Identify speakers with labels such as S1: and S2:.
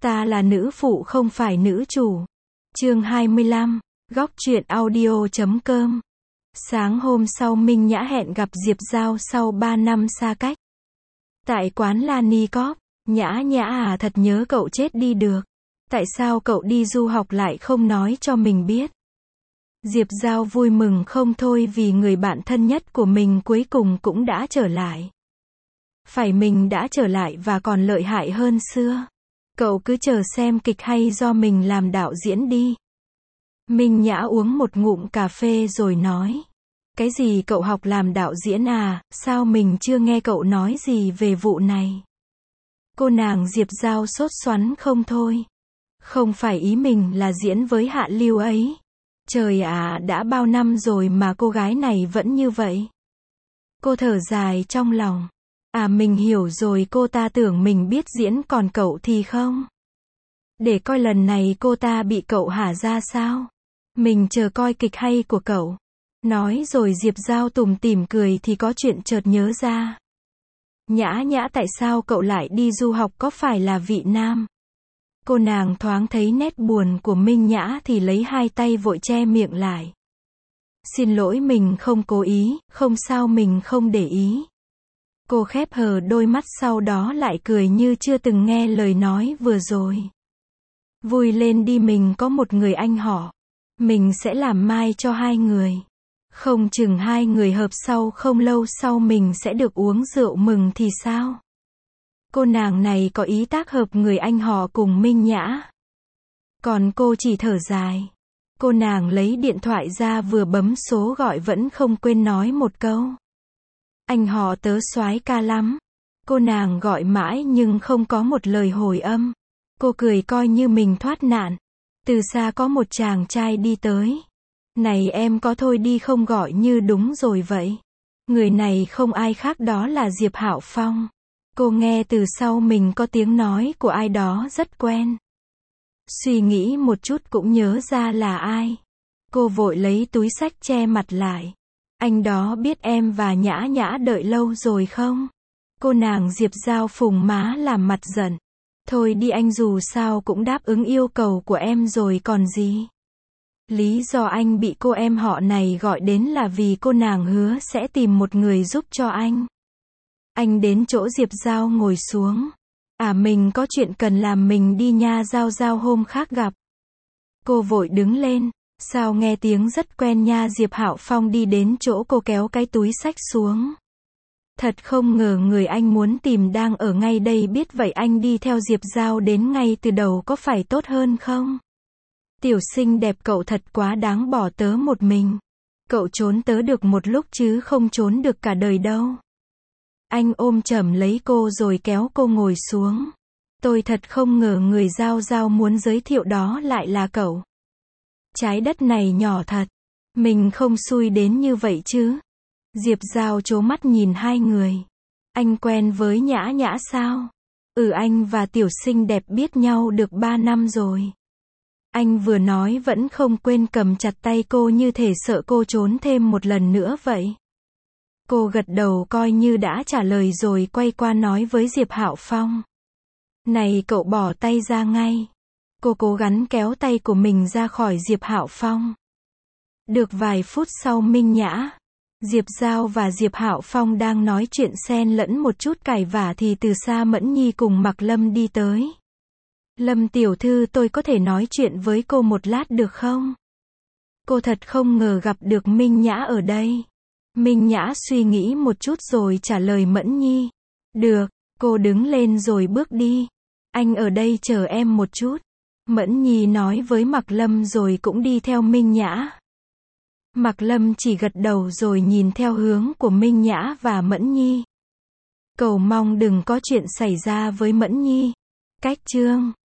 S1: Ta là nữ phụ không phải nữ chủ. Chương 25, góc truyện audio.com. Sáng hôm sau Minh Nhã hẹn gặp Diệp Giao sau 3 năm xa cách. Tại quán Lanikop, Nhã Nhã à, thật nhớ cậu chết đi được. Tại sao cậu đi du học lại không nói cho mình biết? Diệp Giao vui mừng không thôi vì người bạn thân nhất của mình cuối cùng cũng đã trở lại. Phải, mình đã trở lại và còn lợi hại hơn xưa. Cậu cứ chờ xem kịch hay do mình làm đạo diễn đi. Minh Nhã uống một ngụm cà phê rồi nói. Cái gì cậu học làm đạo diễn à, sao mình chưa nghe cậu nói gì về vụ này? Cô nàng Diệp Giao sốt xoắn không thôi. Không phải ý mình là diễn với Hạ Lưu ấy. Trời ạ, đã bao năm rồi mà cô gái này vẫn như vậy. Cô thở dài trong lòng. À, mình hiểu rồi, cô ta tưởng mình biết diễn còn cậu thì không. Để coi lần này cô ta bị cậu hả ra sao. Mình chờ coi kịch hay của cậu. Nói rồi Diệp Giao tủm tỉm cười thì có chuyện chợt nhớ ra. Nhã Nhã, tại sao cậu lại đi du học, có phải là vị nam? Cô nàng thoáng thấy nét buồn của Minh Nhã thì lấy hai tay vội che miệng lại. Xin lỗi, mình không cố ý, không sao, mình không để ý. Cô khép hờ đôi mắt sau đó lại cười như chưa từng nghe lời nói vừa rồi. Vui lên đi, mình có một người anh họ. Mình sẽ làm mai cho hai người. Không chừng hai người hợp sau không lâu sau mình sẽ được uống rượu mừng thì sao? Cô nàng này có ý tác hợp người anh họ cùng Minh Nhã. Còn cô chỉ thở dài. Cô nàng lấy điện thoại ra vừa bấm số gọi vẫn không quên nói một câu. Anh họ tớ soái ca lắm. Cô nàng gọi mãi nhưng không có một lời hồi âm. Cô cười coi như mình thoát nạn. Từ xa có một chàng trai đi tới. Này em có thôi đi không, gọi như đúng rồi vậy. Người này không ai khác đó là Diệp Hạo Phong. Cô nghe từ sau mình có tiếng nói của ai đó rất quen. Suy nghĩ một chút cũng nhớ ra là ai. Cô vội lấy túi xách che mặt lại. Anh đó biết em và Nhã Nhã đợi lâu rồi không? Cô nàng Diệp Giao phùng má làm mặt giận. Thôi đi anh, dù sao cũng đáp ứng yêu cầu của em rồi còn gì. Lý do anh bị cô em họ này gọi đến là vì cô nàng hứa sẽ tìm một người giúp cho anh. Anh đến chỗ Diệp Giao ngồi xuống. À, mình có chuyện cần làm, mình đi nha, Giao Giao hôm khác gặp. Cô vội đứng lên. Sao nghe tiếng rất quen nha. Diệp Hạo Phong đi đến chỗ cô kéo cái túi xách xuống. Thật không ngờ người anh muốn tìm đang ở ngay đây, biết vậy anh đi theo Diệp Giao đến ngay từ đầu có phải tốt hơn không? Tiểu xinh đẹp, cậu thật quá đáng, bỏ tớ một mình. Cậu trốn tớ được một lúc chứ không trốn được cả đời đâu. Anh ôm chầm lấy cô rồi kéo cô ngồi xuống. Tôi thật không ngờ người Giao Giao muốn giới thiệu đó lại là cậu. Trái đất này nhỏ thật. Mình không xui đến như vậy chứ. Diệp Giao trố mắt nhìn hai người. Anh quen với Nhã Nhã sao? Anh và tiểu xinh đẹp biết nhau được 3 năm rồi. Anh vừa nói vẫn không quên cầm chặt tay cô như thể sợ cô trốn thêm một lần nữa vậy. Cô gật đầu coi như đã trả lời rồi quay qua nói với Diệp Hạo Phong. Này cậu, bỏ tay ra ngay. Cô cố gắng kéo tay của mình ra khỏi Diệp Hạo Phong. Được vài phút sau, Minh Nhã, Diệp Giao và Diệp Hạo Phong đang nói chuyện xen lẫn một chút cãi vã thì từ xa Mẫn Nhi cùng Mạc Lâm đi tới. Lâm tiểu thư, tôi có thể nói chuyện với cô một lát được không? Cô thật không ngờ gặp được Minh Nhã ở đây. Minh Nhã suy nghĩ một chút rồi trả lời Mẫn Nhi. Được, cô đứng lên rồi bước đi. Anh ở đây chờ em một chút. Mẫn Nhi nói với Mạc Lâm rồi cũng đi theo Minh Nhã. Mạc Lâm chỉ gật đầu rồi nhìn theo hướng của Minh Nhã và Mẫn Nhi. Cầu mong đừng có chuyện xảy ra với Mẫn Nhi. Cách chương